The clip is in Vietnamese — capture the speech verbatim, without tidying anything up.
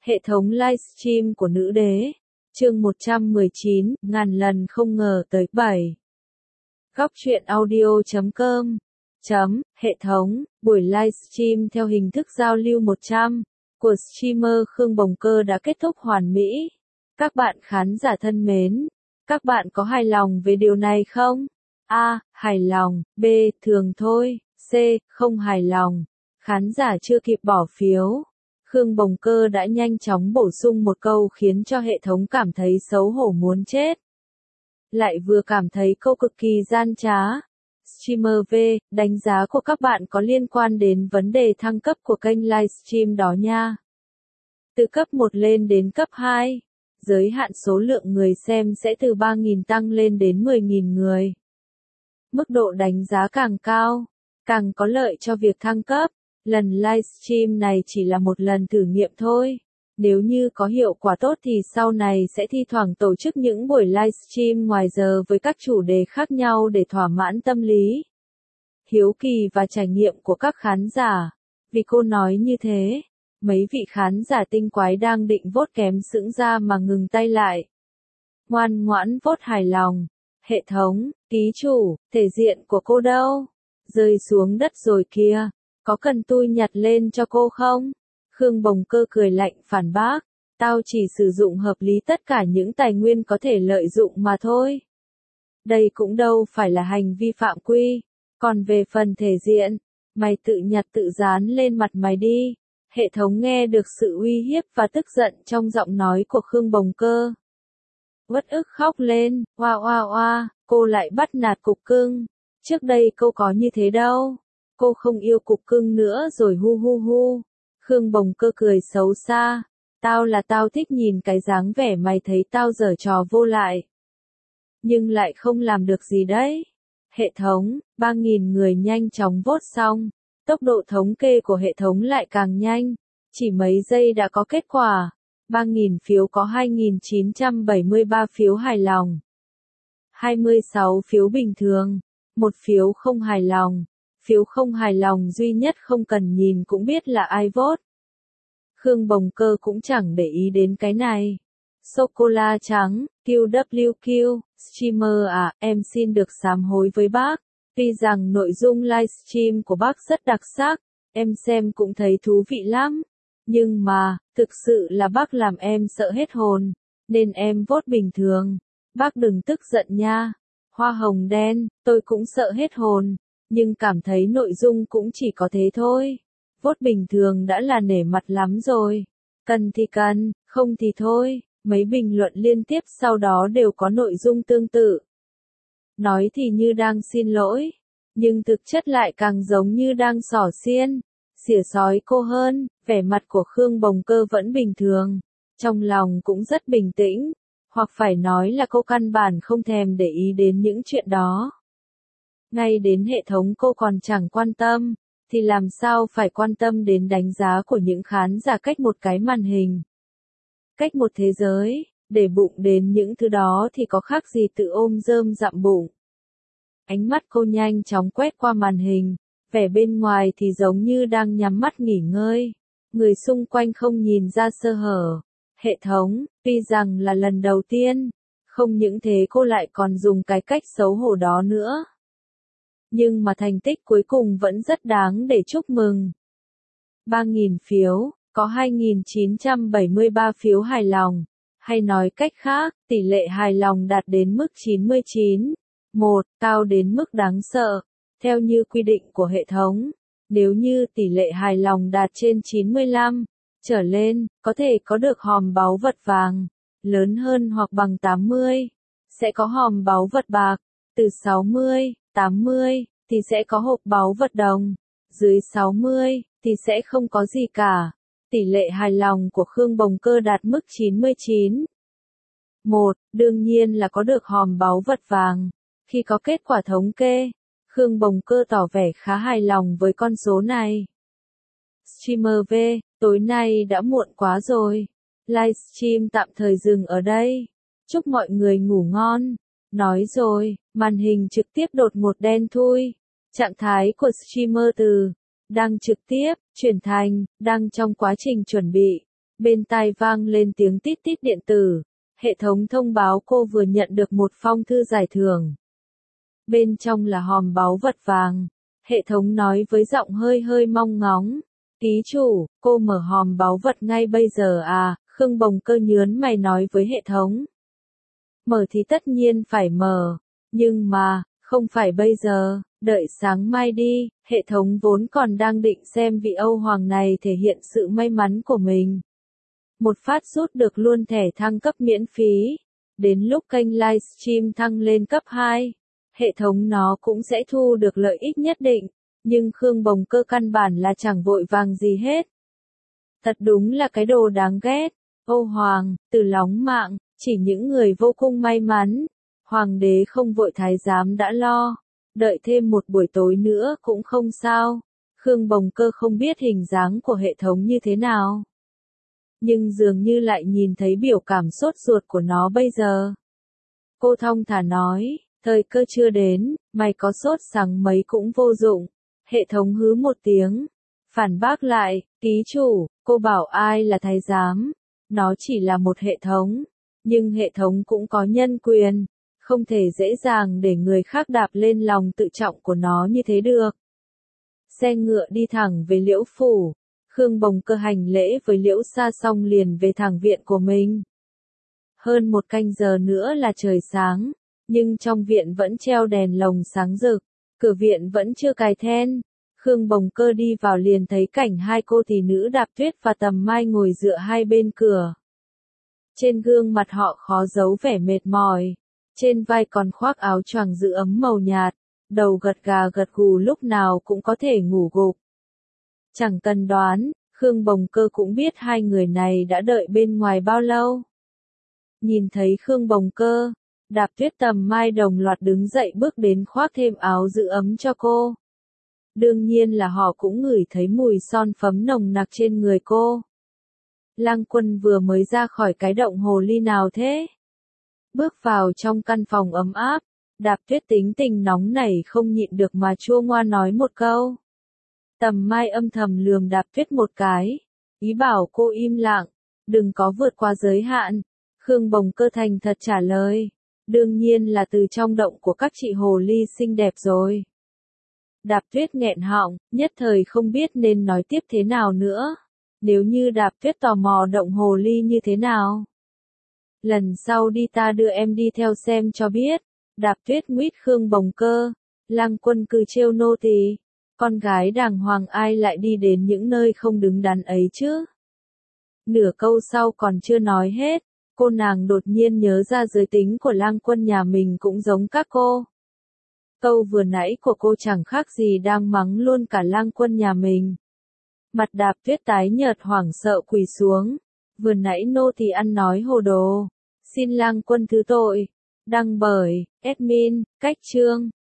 Hệ thống livestream của nữ đế. Chương một trăm mười chín, ngàn lần không ngờ tới bảy. Góc truyện audio chấm com. Chấm, hệ thống, buổi livestream theo hình thức giao lưu một trăm của streamer Khương Bồng Cơ đã kết thúc hoàn mỹ. Các bạn khán giả thân mến, các bạn có hài lòng về điều này không? A. Hài lòng. B. Thường thôi. C. Không hài lòng. Khán giả chưa kịp bỏ phiếu. Khương Bồng Cơ đã nhanh chóng bổ sung một câu khiến cho hệ thống cảm thấy xấu hổ muốn chết. Lại vừa cảm thấy câu cực kỳ gian trá. Streamer V, đánh giá của các bạn có liên quan đến vấn đề thăng cấp của kênh livestream đó nha. Từ cấp một lên đến cấp hai, giới hạn số lượng người xem sẽ từ ba nghìn tăng lên đến mười nghìn người. Mức độ đánh giá càng cao, càng có lợi cho việc thăng cấp. Lần livestream này chỉ là một lần thử nghiệm thôi. Nếu như có hiệu quả tốt thì sau này sẽ thi thoảng tổ chức những buổi livestream ngoài giờ với các chủ đề khác nhau để thỏa mãn tâm lý, hiếu kỳ và trải nghiệm của các khán giả. Vì cô nói như thế, mấy vị khán giả tinh quái đang định vote kém sững ra mà ngừng tay lại. Ngoan ngoãn vote hài lòng. Hệ thống, ký chủ, thể diện của cô đâu? Rơi xuống đất rồi kìa. Có cần tôi nhặt lên cho cô không? Khương Bồng Cơ cười lạnh phản bác. Tao chỉ sử dụng hợp lý tất cả những tài nguyên có thể lợi dụng mà thôi. Đây cũng đâu phải là hành vi phạm quy. Còn về phần thể diện, mày tự nhặt tự dán lên mặt mày đi. Hệ thống nghe được sự uy hiếp và tức giận trong giọng nói của Khương Bồng Cơ. Uất ức khóc lên, oa oa oa, cô lại bắt nạt cục cưng. Trước đây cô có như thế đâu. Cô không yêu cục cưng nữa rồi hu hu hu. Khương Bồng Cơ cười xấu xa. Tao là tao thích nhìn cái dáng vẻ mày thấy tao giở trò vô lại. Nhưng lại không làm được gì đấy. Hệ thống, ba nghìn người nhanh chóng vote xong. Tốc độ thống kê của hệ thống lại càng nhanh. Chỉ mấy giây đã có kết quả. ba nghìn phiếu có hai nghìn chín trăm bảy mươi ba phiếu hài lòng. hai mươi sáu phiếu bình thường. Một phiếu không hài lòng. Phiếu không hài lòng duy nhất không cần nhìn cũng biết là ai vote. Khương Bồng Cơ cũng chẳng để ý đến cái này. Sô-cô-la trắng, quy vê kép, streamer à, em xin được sám hối với bác. Tuy rằng nội dung livestream của bác rất đặc sắc, em xem cũng thấy thú vị lắm. Nhưng mà, thực sự là bác làm em sợ hết hồn, nên em vote bình thường. Bác đừng tức giận nha. Hoa hồng đen, tôi cũng sợ hết hồn. Nhưng cảm thấy nội dung cũng chỉ có thế thôi. Vote bình thường đã là nể mặt lắm rồi. Cần thì cần, không thì thôi. Mấy bình luận liên tiếp sau đó đều có nội dung tương tự. Nói thì như đang xin lỗi, nhưng thực chất lại càng giống như đang xỏ xiên, xỉa xói cô hơn. Vẻ mặt của Khương Bồng Cơ vẫn bình thường, trong lòng cũng rất bình tĩnh, hoặc phải nói là cô căn bản không thèm để ý đến những chuyện đó. Ngay đến hệ thống cô còn chẳng quan tâm, thì làm sao phải quan tâm đến đánh giá của những khán giả cách một cái màn hình, cách một thế giới. Để bụng đến những thứ đó thì có khác gì tự ôm rơm dặm bụng. Ánh mắt cô nhanh chóng quét qua màn hình, vẻ bên ngoài thì giống như đang nhắm mắt nghỉ ngơi. Người xung quanh không nhìn ra sơ hở. Hệ thống, tuy rằng là lần đầu tiên, không những thế cô lại còn dùng cái cách xấu hổ đó nữa. Nhưng mà thành tích cuối cùng vẫn rất đáng để chúc mừng. ba nghìn phiếu, có hai nghìn chín trăm bảy mươi ba phiếu hài lòng. Hay nói cách khác, tỷ lệ hài lòng đạt đến mức chín mươi chín phẩy một, cao đến mức đáng sợ. Theo như quy định của hệ thống, nếu như tỷ lệ hài lòng đạt trên chín mươi lăm trở lên, có thể có được hòm báu vật vàng, lớn hơn hoặc bằng tám mươi, sẽ có hòm báu vật bạc, từ sáu mươi, tám mươi, thì sẽ có hộp báu vật đồng, dưới sáu mươi, thì sẽ không có gì cả. Tỷ lệ hài lòng của Khương Bồng Cơ đạt mức chín mươi chín phẩy một, đương nhiên là có được hòm báu vật vàng. Khi có kết quả thống kê, Khương Bồng Cơ tỏ vẻ khá hài lòng với con số này. Streamer V, tối nay đã muộn quá rồi. Livestream tạm thời dừng ở đây. Chúc mọi người ngủ ngon. Nói rồi, màn hình trực tiếp đột ngột đen thui. Trạng thái của streamer từ đang trực tiếp, chuyển thành, đang trong quá trình chuẩn bị. Bên tai vang lên tiếng tít tít điện tử. Hệ thống thông báo cô vừa nhận được một phong thư giải thưởng. Bên trong là hòm báu vật vàng. Hệ thống nói với giọng hơi hơi mong ngóng. Ký chủ, cô mở hòm báu vật ngay bây giờ à? Khương Bồng Cơ nhớn mày nói với hệ thống. Mở thì tất nhiên phải mở. Nhưng mà, không phải bây giờ, đợi sáng mai đi. Hệ thống vốn còn đang định xem vị Âu Hoàng này thể hiện sự may mắn của mình. Một phát rút được luôn thẻ thăng cấp miễn phí. Đến lúc kênh livestream thăng lên cấp hai, hệ thống nó cũng sẽ thu được lợi ích nhất định. Nhưng Khương Bồng Cơ căn bản là chẳng vội vàng gì hết. Thật đúng là cái đồ đáng ghét. Âu Hoàng, từ lóng mạng, chỉ những người vô cùng may mắn. Hoàng đế không vội thái giám đã lo. Đợi thêm một buổi tối nữa cũng không sao. Khương Bồng Cơ không biết hình dáng của hệ thống như thế nào. Nhưng dường như lại nhìn thấy biểu cảm sốt ruột của nó bây giờ. Cô thong thả nói, thời cơ chưa đến, mày có sốt sắng mấy cũng vô dụng. Hệ thống hứ một tiếng. Phản bác lại, ký chủ, cô bảo ai là thái giám. Nó chỉ là một hệ thống. Nhưng hệ thống cũng có nhân quyền. Không thể dễ dàng để người khác đạp lên lòng tự trọng của nó như thế được. Xe ngựa đi thẳng về Liễu Phủ. Khương Bồng Cơ hành lễ với Liễu Sa xong liền về thẳng viện của mình. Hơn một canh giờ nữa là trời sáng. Nhưng trong viện vẫn treo đèn lồng sáng rực. Cửa viện vẫn chưa cài then. Khương Bồng Cơ đi vào liền thấy cảnh hai cô tỷ nữ Đạp Tuyết và Tầm Mai ngồi dựa hai bên cửa. Trên gương mặt họ khó giấu vẻ mệt mỏi. Trên vai còn khoác áo choàng giữ ấm màu nhạt. Đầu gật gà gật gù lúc nào cũng có thể ngủ gục. Chẳng cần đoán, Khương Bồng Cơ cũng biết hai người này đã đợi bên ngoài bao lâu. Nhìn thấy Khương Bồng Cơ, Đạp Tuyết Tầm Mai đồng loạt đứng dậy bước đến khoác thêm áo giữ ấm cho cô. Đương nhiên là họ cũng ngửi thấy mùi son phấn nồng nặc trên người cô. Lăng Quân vừa mới ra khỏi cái động hồ ly nào thế? Bước vào trong căn phòng ấm áp, Đạp Tuyết tính tình nóng nảy không nhịn được mà chua ngoa nói một câu. Tầm Mai âm thầm lườm Đạp Tuyết một cái, ý bảo cô im lặng, đừng có vượt qua giới hạn. Khương Bồng Cơ thành thật trả lời, đương nhiên là từ trong động của các chị hồ ly xinh đẹp rồi. Đạp Tuyết nghẹn họng, nhất thời không biết nên nói tiếp thế nào nữa. Nếu như Đạp Tuyết tò mò động hồ ly như thế nào. Lần sau đi ta đưa em đi theo xem cho biết. Đạp Tuyết nguyết Khương Bồng Cơ. Lăng Quân cứ trêu nô tỳ. Con gái đàng hoàng ai lại đi đến những nơi không đứng đắn ấy chứ. Nửa câu sau còn chưa nói hết. Cô nàng đột nhiên nhớ ra giới tính của Lăng Quân nhà mình cũng giống các cô. Câu vừa nãy của cô chẳng khác gì đang mắng luôn cả Lăng Quân nhà mình. Mặt Đạp Tuyết tái nhợt hoảng sợ quỳ xuống. Vừa nãy nô tỳ ăn nói hồ đồ. Xin Lăng Quân thứ tội. Đăng bởi, admin, Cách Chương.